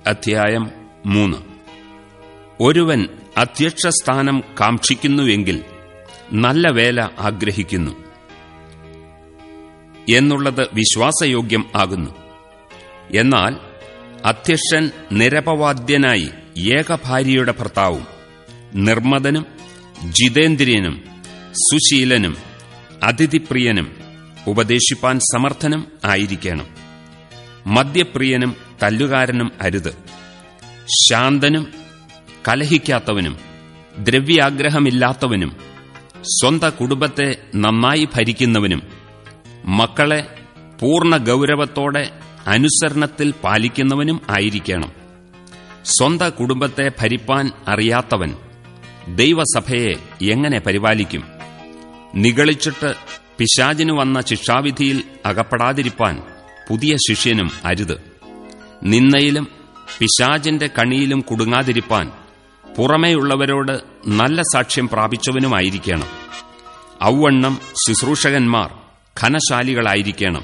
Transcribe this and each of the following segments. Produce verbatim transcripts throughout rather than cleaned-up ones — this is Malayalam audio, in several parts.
അധ്യായം മൂന്ന്. ഒരുവൻ അധ്യക്ഷസ്ഥാനം കാക്ഷിക്കുന്നുവെങ്കിൽ നല്ല വേല ആഗ്രഹിക്കുന്നു എന്നുള്ളത് വിശ്വാസയോഗ്യം ആകുന്നു. എന്നാൽ അധ്യക്ഷൻ നിരപവാദ്യനായി ഏകഭാര്യയുടെ ഭർത്താവും നിർമ്മതനും ജിതേന്ദ്രിയനും സുശീലനും അതിഥിപ്രിയനും ഉപദേശിപ്പാൻ സമർത്ഥനും ആയിരിക്കണം. മദ്യപ്രിയനും തല്ലുകാരനും അരുത്. ശാന്തനും കലഹിക്കാത്തവനും ദ്രവ്യാഗ്രഹമില്ലാത്തവനും സ്വന്ത കുടുംബത്തെ നന്നായി ഭരിക്കുന്നവനും മക്കളെ പൂർണ്ണ ഗൗരവത്തോടെ അനുസരണത്തിൽ പാലിക്കുന്നവനും ആയിരിക്കണം. സ്വന്ത കുടുംബത്തെ ഭരിപ്പാൻ അറിയാത്തവൻ ദൈവസഭയെ എങ്ങനെ പരിപാലിക്കും? നിഗളിച്ചിട്ട് പിശാചിനു വന്ന ശിക്ഷാവിധിയിൽ അകപ്പെടാതിരിപ്പാൻ പുതിയ ശിഷ്യനും അരുത്. നിന്നയിലും പിശാചിന്റെ കണിയിലും കുടുങ്ങാതിരിപ്പാൻ പുറമേയുള്ളവരോട് നല്ല സാക്ഷ്യം പ്രാപിച്ചവനുമായിരിക്കണം. ഔവണ്ണം ശുശ്രൂഷകന്മാർ ഘനശാലികളായിരിക്കണം.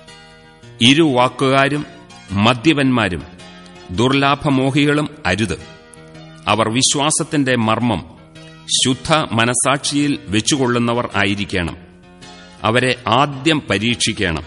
ഇരുവാക്കുകാരും മദ്യപന്മാരും ദുർലാഭമോഹികളും അരുത്. അവർ വിശ്വാസത്തിന്റെ മർമ്മം ശുദ്ധ മനസാക്ഷിയിൽ വെച്ചുകൊള്ളുന്നവർ ആയിരിക്കണം. അവരെ ആദ്യം പരീക്ഷിക്കണം.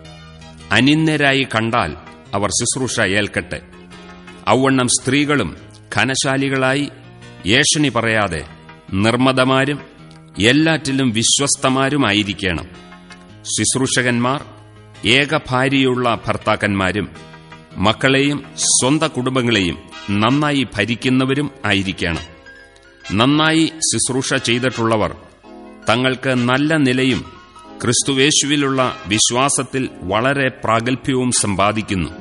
അനിന്ദരായി കണ്ടാൽ അവർ ശുശ്രൂഷ ഏൽക്കട്ടെ. ഔവണ്ണം സ്ത്രീകളും ഘനശാലികളായി ഏഷണി പറയാതെ നിർമ്മതമാരും എല്ലാറ്റിലും വിശ്വസ്തമാരുമായിരിക്കണം. ശുശ്രൂഷകന്മാർ ഏകഭാര്യയുള്ള ഭർത്താക്കന്മാരും മക്കളെയും സ്വന്ത കുടുംബങ്ങളെയും നന്നായി ഭരിക്കുന്നവരും ആയിരിക്കണം. നന്നായി ശുശ്രൂഷ ചെയ്തിട്ടുള്ളവർ തങ്ങൾക്ക് നല്ല നിലയും ക്രിസ്തുവേശുവിലുള്ള വിശ്വാസത്തിൽ വളരെ പ്രാഗൽഭ്യവും സമ്പാദിക്കുന്നു.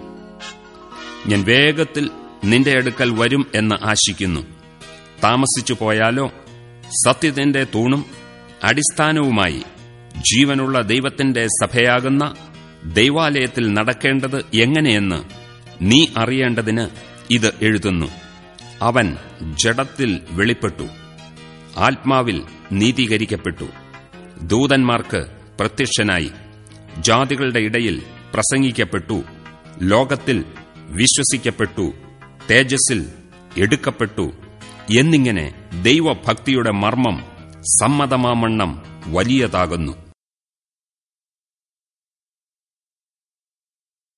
ഞാൻ വേഗത്തിൽ നിന്റെ അടുക്കൽ വരും എന്ന് ആശിക്കുന്നു. താമസിച്ചു പോയാലോ സത്യത്തിന്റെ തൂണും അടിസ്ഥാനവുമായി ജീവനുള്ള ദൈവത്തിന്റെ സഭയാകുന്ന ദൈവാലയത്തിൽ നടക്കേണ്ടത് എങ്ങനെയെന്ന് നീ അറിയേണ്ടതിന് ഇത് എഴുതുന്നു. അവൻ ജഡത്തിൽ വെളിപ്പെട്ടു, ആത്മാവിൽ നീതീകരിക്കപ്പെട്ടു, ദൂതന്മാർക്ക് പ്രത്യക്ഷനായി, ജാതികളുടെ ഇടയിൽ പ്രസംഗിക്കപ്പെട്ടു, ലോകത്തിൽ വിശ്വസിക്കപ്പെട്ടു, തേജസ്സിൽ എടുക്കപ്പെട്ടു എന്നിങ്ങനെ ദൈവഭക്തിയുടെ മർമ്മം സമ്മതമാമണ്ണം വലിയതാകുന്നു.